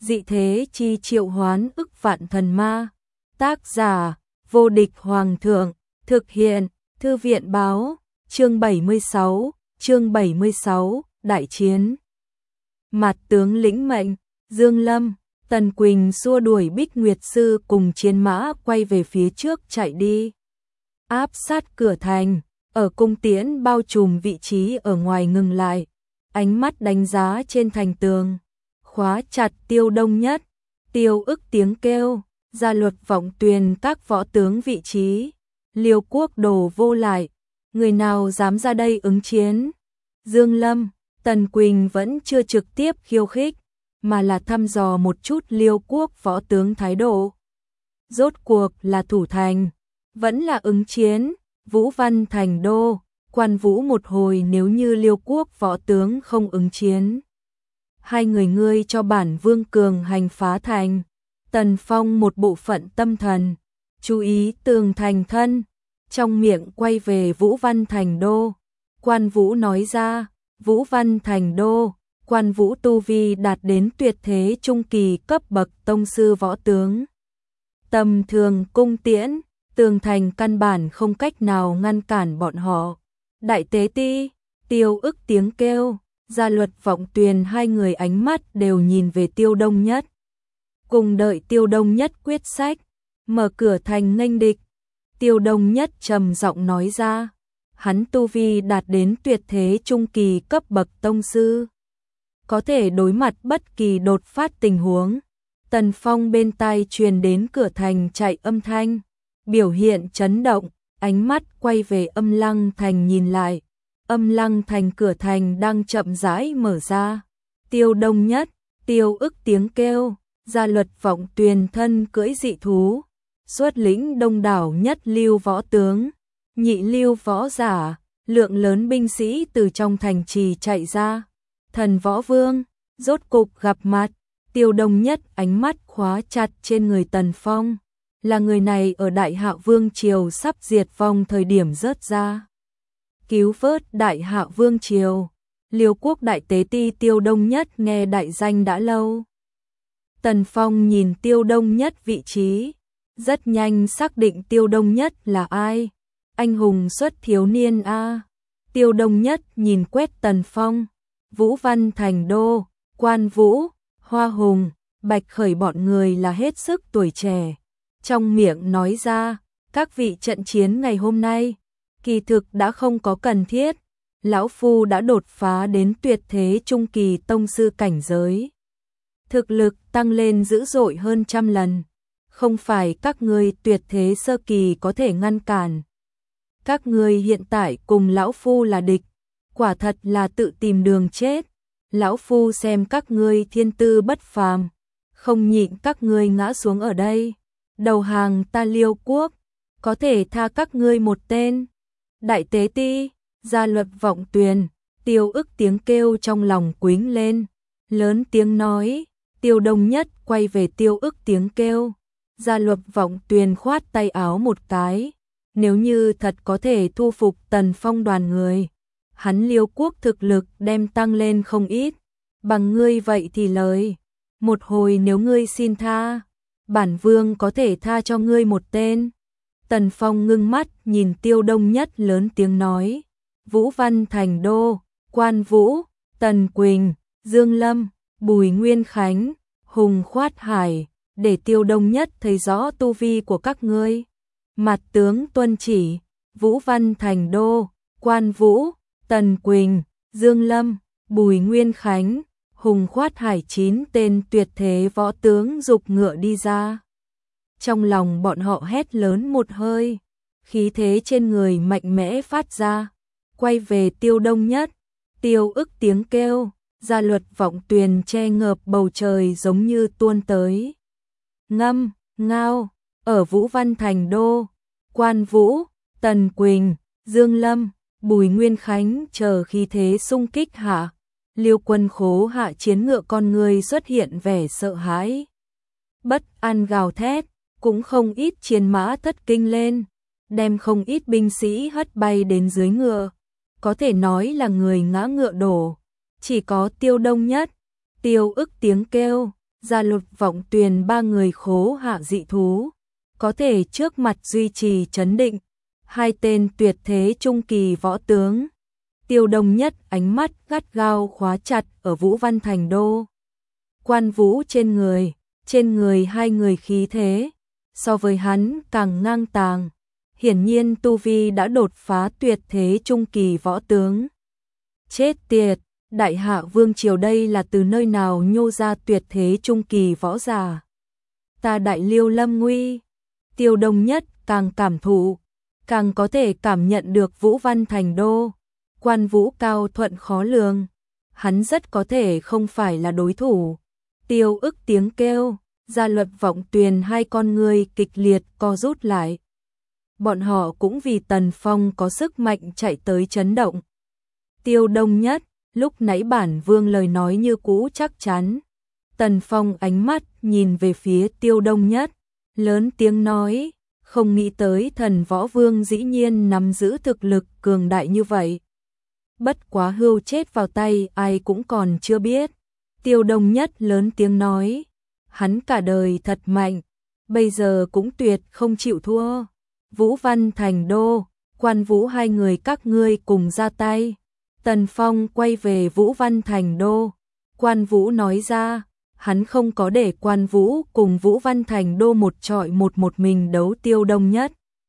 dị thế chi triệu hoán ức vạn thần ma. Tác giả, vô địch hoàng thượng, thực hiện, thư viện báo, chương 76, đại chiến. Mặt tướng lĩnh mệnh, Dương Lâm, Tần Quỳnh xua đuổi Bích Nguyệt Sư cùng chiến mã quay về phía trước chạy đi. Áp sát cửa thành, ở cung tiễn bao trùm vị trí ở ngoài ngừng lại, ánh mắt đánh giá trên thành tường, khóa chặt Tiêu Đông Nhất, Tiêu Ức tiếng kêu, gia luật vọng tuyền các võ tướng vị trí, Liêu Quốc đồ vô lại, người nào dám ra đây ứng chiến. Dương Lâm, Tần Quỳnh vẫn chưa trực tiếp khiêu khích, mà là thăm dò một chút Liêu Quốc võ tướng thái độ. Rốt cuộc là thủ thành, vẫn là ứng chiến. Vũ Văn thành đô, Quan Vũ một hồi, nếu như Liêu Quốc võ tướng không ứng chiến, hai người ngươi cho bản vương cường hành phá thành. Tần Phong một bộ phận tâm thần, chú ý tường thành thân, trong miệng quay về Vũ Văn thành đô. Quan Vũ nói ra, Vũ Văn thành đô, Quan Vũ tu vi đạt đến tuyệt thế trung kỳ cấp bậc tông sư võ tướng. Tầm thường cung tiễn, tường thành căn bản không cách nào ngăn cản bọn họ. Đại tế ti, Tiêu Ức tiếng kêu, gia luật vọng tuyền, hai người ánh mắt đều nhìn về Tiêu Đông Nhất. Cùng đợi Tiêu Đông Nhất quyết sách, mở cửa thành nghênh địch. Tiêu Đông Nhất trầm giọng nói ra, hắn tu vi đạt đến tuyệt thế trung kỳ cấp bậc tông sư, có thể đối mặt bất kỳ đột phát tình huống. Tần Phong bên tai truyền đến cửa thành chạy âm thanh, biểu hiện chấn động, ánh mắt quay về Âm Lăng thành nhìn lại. Âm Lăng thành cửa thành đang chậm rãi mở ra. Tiêu Đông Nhất, Tiêu Ức tiếng kêu, gia luật vọng tuyền thân cưỡi dị thú, xuất lĩnh đông đảo nhất lưu võ tướng, nhị lưu võ giả, lượng lớn binh sĩ từ trong thành trì chạy ra. Thần Võ Vương, rốt cục gặp mặt. Tiêu Đông Nhất ánh mắt khóa chặt trên người Tần Phong, là người này ở Đại Hạ Vương triều sắp diệt vong thời điểm rớt ra, cứu vớt Đại Hạ Vương triều. Liêu Quốc đại tế ti Tiêu Đông Nhất nghe đại danh đã lâu. Tần Phong nhìn Tiêu Đông Nhất vị trí, rất nhanh xác định Tiêu Đông Nhất là ai. Anh hùng xuất thiếu niên a. Tiêu Đông Nhất nhìn quét Tần Phong, Vũ Văn thành đô, Quan Vũ, Hoa Hùng, Bạch Khởi bọn người là hết sức tuổi trẻ. Trong miệng nói ra, các vị trận chiến ngày hôm nay, kỳ thực đã không có cần thiết. Lão Phu đã đột phá đến tuyệt thế trung kỳ tông sư cảnh giới. Thực lực tăng lên dữ dội hơn trăm lần. Không phải các ngươi tuyệt thế sơ kỳ có thể ngăn cản. Các ngươi hiện tại cùng Lão Phu là địch, quả thật là tự tìm đường chết. Lão Phu xem các ngươi thiên tư bất phàm, không nhịn các ngươi ngã xuống ở đây, đầu hàng ta Liêu Quốc, có thể tha các ngươi một tên. Đại tế ti, gia luật vọng tuyền, Tiêu Ức tiếng kêu trong lòng quýnh lên, lớn tiếng nói. Tiêu Đông Nhất quay về Tiêu Ức tiếng kêu, gia luật vọng tuyền khoát tay áo một cái, nếu như thật có thể thu phục Tần Phong đoàn người, hắn Liêu Quốc thực lực đem tăng lên không ít. Bằng ngươi vậy thì lời, một hồi nếu ngươi xin tha, bản vương có thể tha cho ngươi một tên. Tần Phong ngưng mắt nhìn Tiêu Đông Nhất lớn tiếng nói, Vũ Văn thành đô, Quan Vũ, Tần Quỳnh, Dương Lâm, Bùi Nguyên Khánh, Hùng Khoát Hải, để Tiêu Đông Nhất thấy rõ tu vi của các ngươi. Mặt tướng tuân chỉ. Vũ Văn thành đô, Quan Vũ, Tần Quỳnh, Dương Lâm, Bùi Nguyên Khánh, Hùng Khoát Hải 9 tên tuyệt thế võ tướng dục ngựa đi ra. Trong lòng bọn họ hét lớn một hơi, khí thế trên người mạnh mẽ phát ra, quay về Tiêu Đông Nhất. Tiêu Ức tiếng kêu, gia luật vọng tuyền che ngợp bầu trời giống như tuôn tới. Ngâm, ngao, ở Vũ Văn thành đô, Quan Vũ, Tần Quỳnh, Dương Lâm, Bùi Nguyên Khánh chờ khí thế xung kích hạ, Liêu quân khố hạ chiến ngựa con người xuất hiện vẻ sợ hãi. Bất an gào thét, cũng không ít chiến mã thất kinh lên, đem không ít binh sĩ hất bay đến dưới ngựa, có thể nói là người ngã ngựa đổ. Chỉ có Tiêu Đông Nhất, Tiêu Ức tiếng kêu, Gia Luật Vọng Tuyền ba người khố hạ dị thú, có thể trước mặt duy trì trấn định, hai tên tuyệt thế trung kỳ võ tướng. Tiêu Đông Nhất ánh mắt gắt gao khóa chặt ở Vũ Văn Thành Đô. Quan Vũ trên người hai người khí thế, so với hắn càng ngang tàng. Hiển nhiên tu vi đã đột phá tuyệt thế trung kỳ võ tướng. Chết tiệt, Đại Hạ Vương Triều đây là từ nơi nào nhô ra tuyệt thế trung kỳ võ giả? Ta Đại Liêu lâm nguy. Tiêu Đông Nhất càng cảm thụ, càng có thể cảm nhận được Vũ Văn Thành Đô. Quan Vũ cao thuận khó lường, hắn rất có thể không phải là đối thủ. Tiêu Ức tiếng kêu, Gia Luật Vọng Tuyền hai con người kịch liệt co rút lại. Bọn họ cũng vì Tần Phong có sức mạnh chạy tới chấn động. Tiêu Đông Nhất, lúc nãy bản vương lời nói như cũ chắc chắn. Tần Phong ánh mắt nhìn về phía Tiêu Đông Nhất, lớn tiếng nói, không nghĩ tới thần võ vương dĩ nhiên nắm giữ thực lực cường đại như vậy. Bất quá Hưu chết vào tay ai cũng còn chưa biết. Tiêu Đông Nhất lớn tiếng nói, hắn cả đời thật mạnh, bây giờ cũng tuyệt không chịu thua. Vũ Văn Thành Đô, Quan Vũ hai người các ngươi cùng ra tay. Tần Phong quay về Vũ Văn Thành Đô. Quan Vũ nói ra, hắn không có để Quan Vũ cùng Vũ Văn Thành Đô một trọi một mình đấu Tiêu Đông Nhất.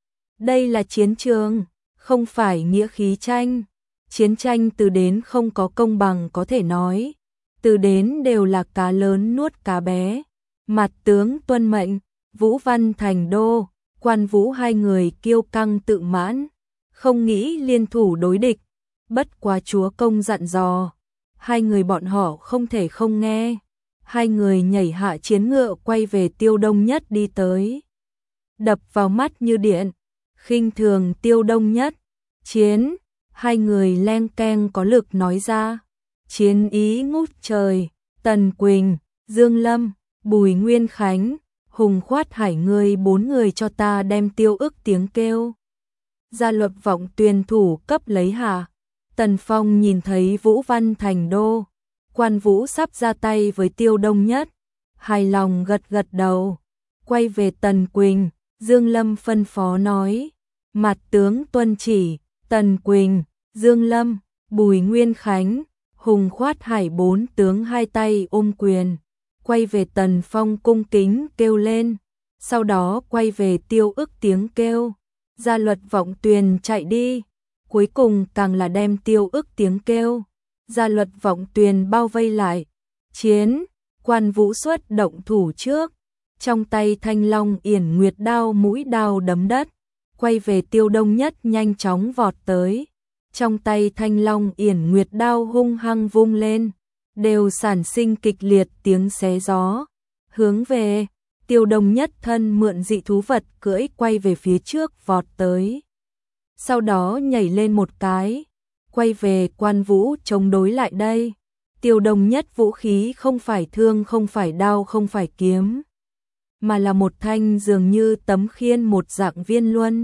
Đây là chiến trường, không phải nghĩa khí tranh. Chiến tranh từ đến không có công bằng có thể nói. Từ đến đều là cá lớn nuốt cá bé. Mặt tướng tuân mệnh, Vũ Văn Thành Đô, Quan Vũ hai người kiêu căng tự mãn, không nghĩ liên thủ đối địch. Bất quá chúa công dặn dò, hai người bọn họ không thể không nghe. Hai người nhảy hạ chiến ngựa quay về Tiêu Đông Nhất đi tới. Đập vào mắt như điện, khinh thường Tiêu Đông Nhất. Chiến, hai người leng keng có lực nói ra. Chiến ý ngút trời, Tần Quỳnh, Dương Lâm, Bùi Nguyên Khánh, Hùng Khoát Hải người bốn người cho ta đem Tiêu Ức tiếng kêu. Gia Luật Vọng Tuyền thủ cấp lấy hạ. Tần Phong nhìn thấy Vũ Văn Thành Đô, Quan Vũ sắp ra tay với Tiêu Đông Nhất, hài lòng gật gật đầu, quay về Tần Quỳnh, Dương Lâm phân phó nói, mặt tướng tuân chỉ. Tần Quỳnh, Dương Lâm, Bùi Nguyên Khánh, Hùng Khoát Hải bốn tướng hai tay ôm quyền, quay về Tần Phong cung kính kêu lên, sau đó quay về Tiêu Ức tiếng kêu. Gia Luật Vọng Tuyền chạy đi, cuối cùng càng là đem Tiêu Ức tiếng kêu. Gia Luật Vọng Tuyền bao vây lại. Chiến, Quan Vũ xuất động thủ trước, trong tay Thanh Long Yển Nguyệt đao mũi đao đấm đất, quay về Tiêu Đông Nhất nhanh chóng vọt tới. Trong tay Thanh Long Yển Nguyệt đao hung hăng vung lên, đều sản sinh kịch liệt tiếng xé gió. Hướng về Tiêu Đông Nhất thân mượn dị thú vật cưỡi quay về phía trước vọt tới. Sau đó nhảy lên một cái, quay về Quan Vũ chống đối lại đây. Tiêu Đông Nhất vũ khí không phải thương, không phải đao, không phải kiếm, mà là một thanh dường như tấm khiên một dạng viên luân.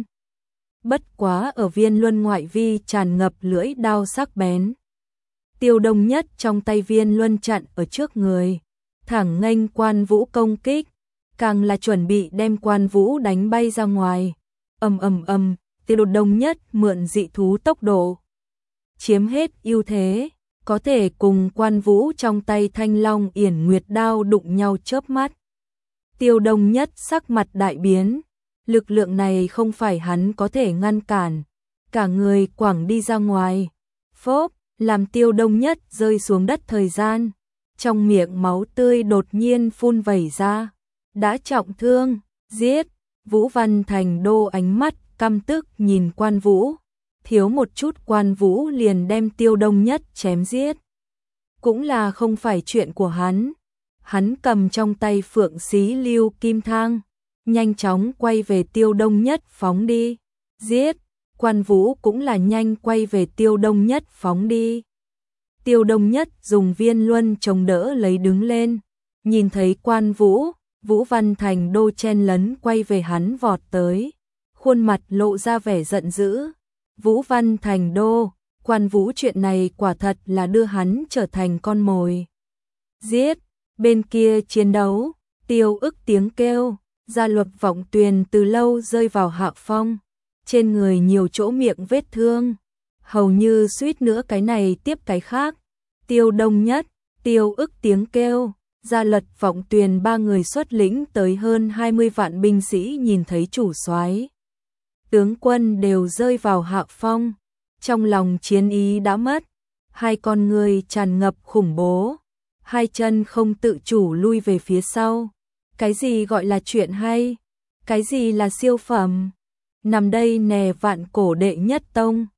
Bất quá ở viên luân ngoại vi tràn ngập lưỡi đao sắc bén. Tiêu Đông Nhất trong tay viên luân chặn ở trước người, thẳng nghênh Quan Vũ công kích, càng là chuẩn bị đem Quan Vũ đánh bay ra ngoài. Tiêu Đông Nhất mượn dị thú tốc độ, chiếm hết ưu thế, có thể cùng Quan Vũ trong tay Thanh Long Yển Nguyệt đao đụng nhau chớp mắt. Tiêu Đông Nhất sắc mặt đại biến, lực lượng này không phải hắn có thể ngăn cản, cả người quẳng đi ra ngoài. Phốp, làm Tiêu Đông Nhất rơi xuống đất thời gian, trong miệng máu tươi đột nhiên phun vẩy ra. Đã trọng thương, giết. Vũ Văn Thành Đô ánh mắt căm tức nhìn Quan Vũ, thiếu một chút Quan Vũ liền đem Tiêu Đông Nhất chém giết. Cũng là không phải chuyện của hắn. Hắn cầm trong tay Phượng Xí Lưu Kim Thang, nhanh chóng quay về Tiêu Đông Nhất phóng đi. Giết. Quan Vũ cũng là nhanh quay về Tiêu Đông Nhất phóng đi. Tiêu Đông Nhất dùng viên luân chống đỡ lấy đứng lên, nhìn thấy Quan Vũ, Vũ Văn Thành Đô chen lấn quay về hắn vọt tới, khuôn mặt lộ ra vẻ giận dữ. Vũ Văn Thành Đô, Quan Vũ chuyện này quả thật là đưa hắn trở thành con mồi. Giết. Bên kia chiến đấu, Tiêu Ức tiếng kêu, Gia Luật Vọng Tuyền từ lâu rơi vào hạ phong, trên người nhiều chỗ miệng vết thương, hầu như suýt nữa cái này tiếp cái khác. Tiêu Đông Nhất, Tiêu Ức tiếng kêu, Gia Luật Vọng Tuyền ba người xuất lĩnh tới hơn 20 vạn binh sĩ nhìn thấy chủ soái tướng quân đều rơi vào hạ phong, trong lòng chiến ý đã mất, hai con người tràn ngập khủng bố, hai chân không tự chủ lui về phía sau. Cái gì gọi là chuyện hay? Cái gì là siêu phẩm? Nằm đây nè vạn cổ đệ nhất tông.